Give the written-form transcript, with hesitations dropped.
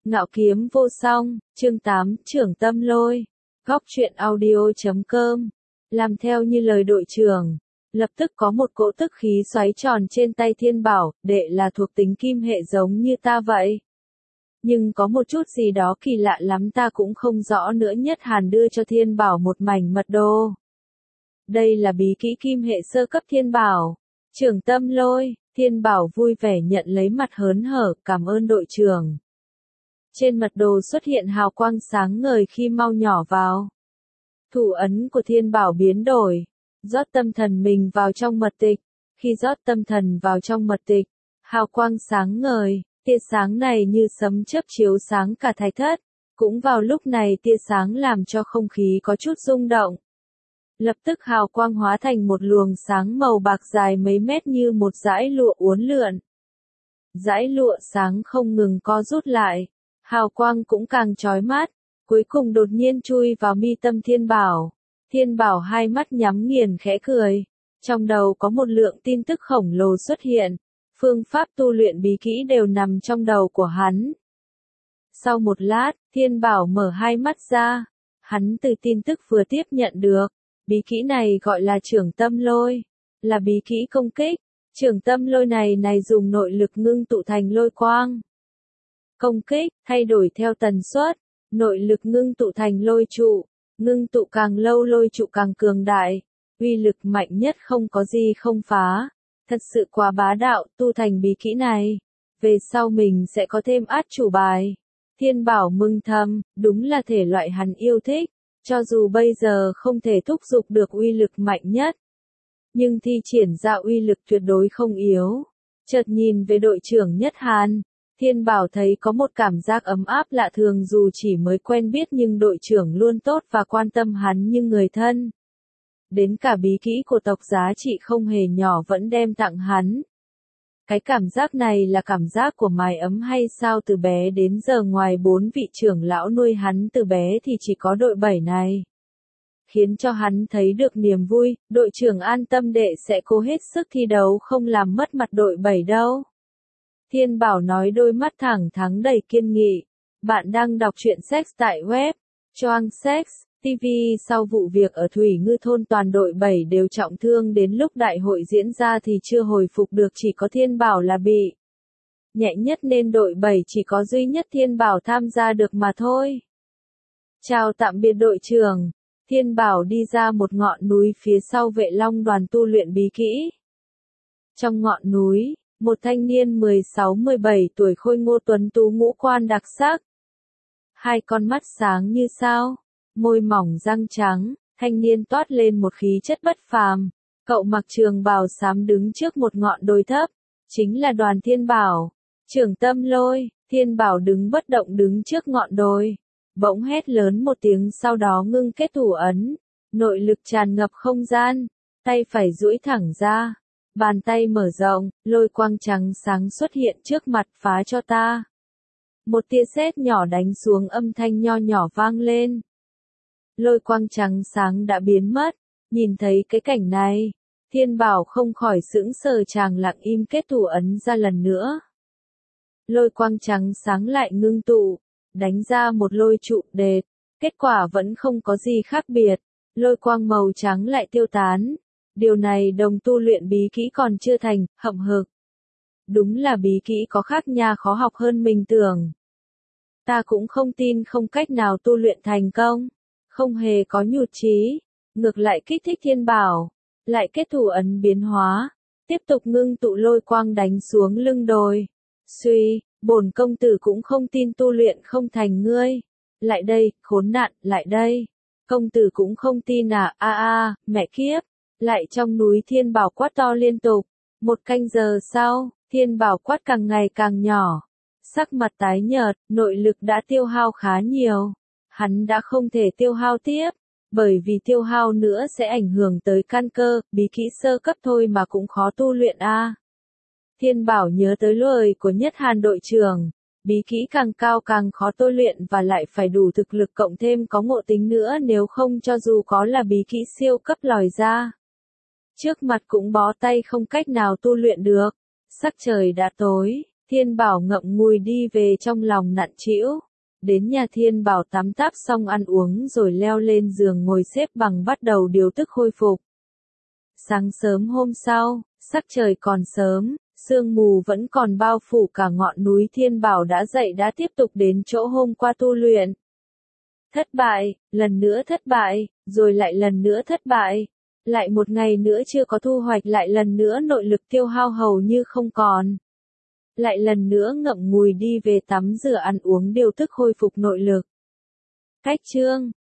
Ngạo kiếm vô song, chương 8, trưởng tâm lôi. Góc truyện audio.com. Làm theo như lời đội trưởng. Lập tức có một cỗ tức khí xoáy tròn trên tay Thiên Bảo, đệ là thuộc tính kim hệ giống như ta vậy. Nhưng có một chút gì đó kỳ lạ lắm ta cũng không rõ nữa. Nhất Hàn đưa cho Thiên Bảo một mảnh mật đồ. Đây là bí kỹ kim hệ sơ cấp Thiên Bảo. Trưởng tâm lôi, Thiên Bảo vui vẻ nhận lấy, mặt hớn hở, cảm ơn đội trưởng. Trên mật đồ xuất hiện hào quang sáng ngời khi mau nhỏ vào. Thủ ấn của Thiên Bảo biến đổi, rót tâm thần mình vào trong mật tịch. Khi rót tâm thần vào trong mật tịch, hào quang sáng ngời, tia sáng này như sấm chớp chiếu sáng cả thạch thất. Cũng vào lúc này tia sáng làm cho không khí có chút rung động. Lập tức hào quang hóa thành một luồng sáng màu bạc dài mấy mét như một dải lụa uốn lượn. Dải lụa sáng không ngừng co rút lại, hào quang cũng càng chói mắt, cuối cùng đột nhiên chui vào mi tâm Thiên Bảo. Thiên Bảo hai mắt nhắm nghiền khẽ cười, trong đầu có một lượng tin tức khổng lồ xuất hiện, phương pháp tu luyện bí kỹ đều nằm trong đầu của hắn. Sau một lát, Thiên Bảo mở hai mắt ra, hắn từ tin tức vừa tiếp nhận được. Bí kỹ này gọi là trưởng tâm lôi, là bí kỹ công kích. Trưởng tâm lôi này dùng nội lực ngưng tụ thành lôi quang. Công kích, thay đổi theo tần suất, nội lực ngưng tụ thành lôi trụ, ngưng tụ càng lâu lôi trụ càng cường đại, uy lực mạnh nhất không có gì không phá. Thật sự quá bá đạo, tu thành bí kỹ này, về sau mình sẽ có thêm át chủ bài. Thiên Bảo mừng thầm, đúng là thể loại hắn yêu thích. Cho dù bây giờ không thể thúc giục được uy lực mạnh nhất, nhưng thi triển ra uy lực tuyệt đối không yếu. Chợt nhìn về đội trưởng Nhất Hàn, Thiên Bảo thấy có một cảm giác ấm áp lạ thường, dù chỉ mới quen biết nhưng đội trưởng luôn tốt và quan tâm hắn như người thân. Đến cả bí kỹ của tộc giá trị không hề nhỏ vẫn đem tặng hắn. Cái cảm giác này là cảm giác của mái ấm hay sao? Từ bé đến giờ ngoài 4 vị trưởng lão nuôi hắn từ bé thì chỉ có đội 7 này. Khiến cho hắn thấy được niềm vui, đội trưởng an tâm, đệ sẽ cố hết sức thi đấu không làm mất mặt đội 7 đâu. Thiên Bảo nói, đôi mắt thẳng thắn đầy kiên nghị. Bạn đang đọc truyện sex tại web Choang Sex TV. Sau vụ việc ở Thủy Ngư Thôn, toàn đội 7 đều trọng thương, đến lúc đại hội diễn ra thì chưa hồi phục được, chỉ có Thiên Bảo là bị nhẹ nhất nên đội 7 chỉ có duy nhất Thiên Bảo tham gia được mà thôi. Chào tạm biệt đội trưởng. Thiên Bảo đi ra một ngọn núi phía sau Vệ Long đoàn tu luyện bí kỹ. Trong ngọn núi, một thanh niên 16-17 tuổi khôi ngô tuấn tú, ngũ quan đặc sắc. Hai con mắt sáng như sao, môi mỏng răng trắng, thanh niên toát lên một khí chất bất phàm. Cậu mặc trường bào xám đứng trước một ngọn đồi thấp, chính là Đoàn Thiên Bảo. Trưởng tâm lôi, Thiên Bảo đứng bất động đứng trước ngọn đồi, bỗng hét lớn một tiếng, sau đó ngưng kết thủ ấn, nội lực tràn ngập không gian, tay phải duỗi thẳng ra, bàn tay mở rộng, lôi quang trắng sáng xuất hiện trước mặt, phá cho ta. Một tia sét nhỏ đánh xuống, âm thanh nho nhỏ vang lên. Lôi quang trắng sáng đã biến mất. Nhìn thấy cái cảnh này, Thiên Bảo không khỏi sững sờ, chàng lặng im kết thủ ấn ra lần nữa. Lôi quang trắng sáng lại ngưng tụ, đánh ra một lôi trụ đệt, kết quả vẫn không có gì khác biệt, lôi quang màu trắng lại tiêu tán. Điều này đồng tu luyện bí kỹ còn chưa thành, hậm hực. Đúng là bí kỹ có khác nha, khó học hơn mình tưởng. Ta cũng không tin không cách nào tu luyện thành công, không hề có nhụt chí, ngược lại kích thích Thiên Bảo, lại kết thủ ấn biến hóa, tiếp tục ngưng tụ lôi quang đánh xuống lưng đồi. Suy, bổn công tử cũng không tin tu luyện không thành ngươi. Lại đây, khốn nạn, lại đây. Công tử cũng không tin à, mẹ kiếp. Lại trong núi Thiên Bảo quát to liên tục. Một canh giờ sau, Thiên Bảo quát càng ngày càng nhỏ. Sắc mặt tái nhợt, nội lực đã tiêu hao khá nhiều. Hắn đã không thể tiêu hao tiếp, bởi vì tiêu hao nữa sẽ ảnh hưởng tới căn cơ, bí kỹ sơ cấp thôi mà cũng khó tu luyện a. Thiên Bảo nhớ tới lời của Nhất Hàn đội trưởng, bí kỹ càng cao càng khó tu luyện và lại phải đủ thực lực cộng thêm có ngộ tính nữa, nếu không cho dù có là bí kỹ siêu cấp lòi ra. Trước mặt cũng bó tay, không cách nào tu luyện được. Sắc trời đã tối, Thiên Bảo ngậm ngùi đi về trong lòng nặng trĩu. Đến nhà Thiên Bảo tắm táp xong ăn uống rồi leo lên giường ngồi xếp bằng bắt đầu điều tức khôi phục. Sáng sớm hôm sau, sắc trời còn sớm, sương mù vẫn còn bao phủ cả ngọn núi. Thiên Bảo đã dậy đã tiếp tục đến chỗ hôm qua tu luyện. Thất bại, lần nữa thất bại, rồi lại lần nữa thất bại. Lại một ngày nữa chưa có thu hoạch, lại lần nữa nội lực tiêu hao hầu như không còn. Lại lần nữa ngậm ngùi đi về tắm rửa ăn uống điều tức khôi phục nội lực. Cách chương